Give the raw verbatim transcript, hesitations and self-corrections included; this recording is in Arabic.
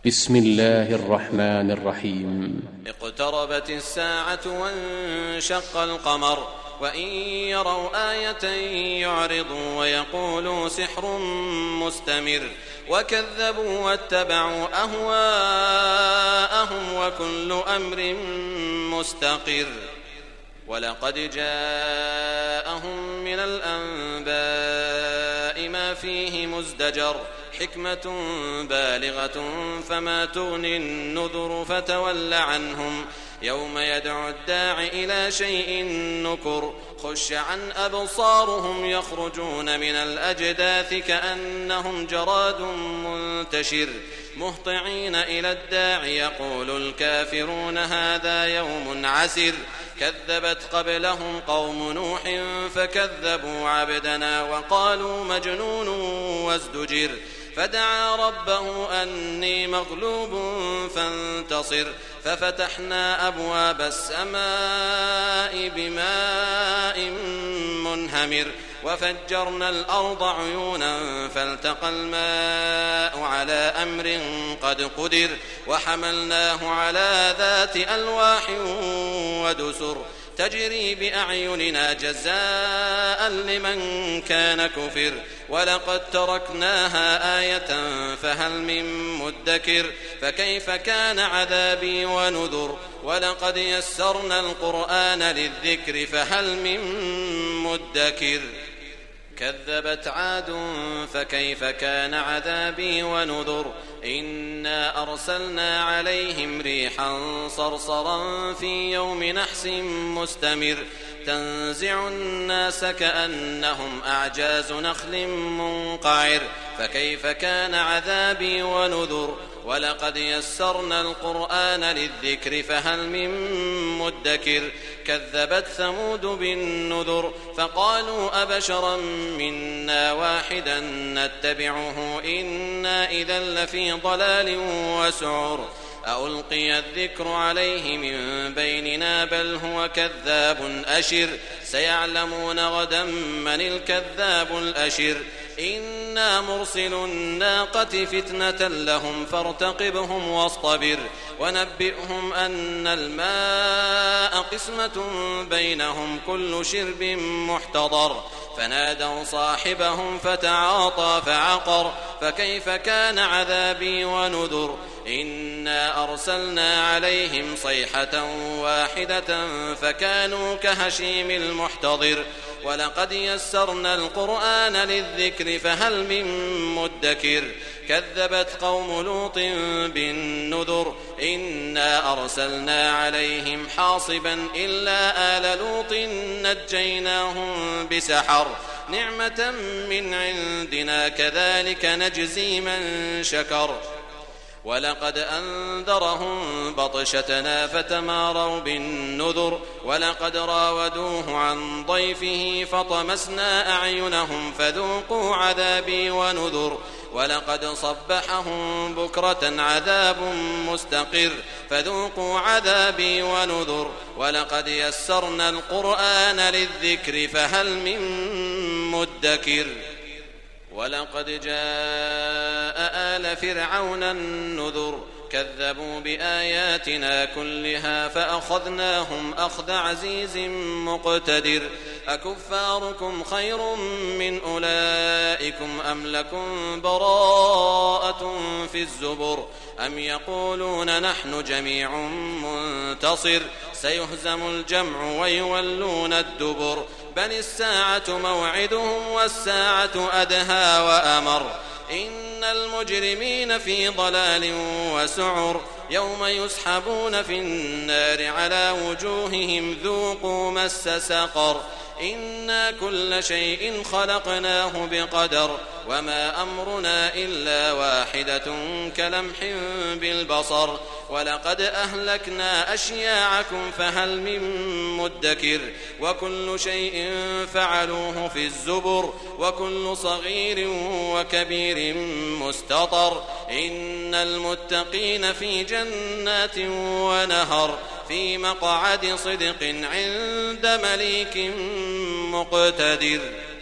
بسم الله الرحمن الرحيم. اقتربت الساعة وانشق القمر وإن يروا آية يعرضوا ويقولوا سحر مستمر وكذبوا واتبعوا أهواءهم وكل أمر مستقر. ولقد جاءهم من الأنباء ما فيه مزدجر حكمة بالغة فما تغني النذر فتول عنهم يوم يدعو الداع إلى شيء نكر خش عن أبصارهم يخرجون من الأجداث كأنهم جراد منتشر مهطعين إلى الداع يقول الكافرون هذا يوم عسر كذبت قبلهم قوم نوح فكذبوا عبدنا وقالوا مجنون وازدجر فدعا ربه أني مغلوب فانتصر ففتحنا أبواب السماء بماء منهمر وفجرنا الأرض عيونا فالتقى الماء على أمر قد قدر وحملناه على ذات ألواح ودسر تجري بأعيننا جزاء لمن كان كفر ولقد تركناها آية فهل من مدكر فكيف كان عذابي ونذر ولقد يسرنا القرآن للذكر فهل من مدكر كذبت عاد فكيف كان عذابي ونذر إنا أرسلنا عليهم ريحا صرصرا في يوم نحس مستمر تنزع الناس كأنهم أعجاز نخل منقعر فكيف كان عذابي ونذر ولقد يسرنا القرآن للذكر فهل من مدكر كذبت ثمود بالنذر فقالوا أبشرا منا واحدا نتبعه إنا إذا لفي ضلال وسعر ألقي الذكر عليه من بيننا بل هو كذاب أشر سيعلمون غدا من الكذاب الأشر إنا مرسل الناقة فتنة لهم فارتقبهم واصطبر ونبئهم أن الماء قسمة بينهم كل شرب محتضر فنادوا صاحبهم فتعاطى فعقر فكيف كان عذابي ونذر إنا أرسلنا عليهم صيحة واحدة فكانوا كهشيم المحتضر ولقد يسرنا القرآن للذكر فهل من مدكر كذبت قوم لوط بالنذر إنا أرسلنا عليهم حاصبا إلا آل لوط نجيناهم بسحر نعمة من عندنا كذلك نجزي من شكر ولقد أنذرهم بطشتنا فتماروا بالنذر ولقد راودوه عن ضيفه فطمسنا أعينهم فذوقوا عذابي ونذر ولقد صبحهم بكرة عذاب مستقر فذوقوا عذابي ونذر ولقد يسرنا القرآن للذكر فهل من مدكر ولقد جاء آل فرعون النذر كذبوا بآياتنا كلها فأخذناهم أخذ عزيز مقتدر أكفاركم خير من أولئكم أم لكم براءة في الزبر أم يقولون نحن جميع منتصر سيهزم الجمع ويولون الدبر بل الساعة موعدهم والساعة أدهى وأمر إن المجرمين في ضلال وسعر يوم يسحبون في النار على وجوههم ذوقوا مس سقر إنا كل شيء خلقناه بقدر وما أمرنا إلا واحدة كلمح بالبصر ولقد أهلكنا أشياعكم فهل من مدكر وكل شيء فعلوه في الزبر وكل صغير وكبير مستطر إن المتقين في جنات ونهر في مقعد صدق عند مليك مقتدر.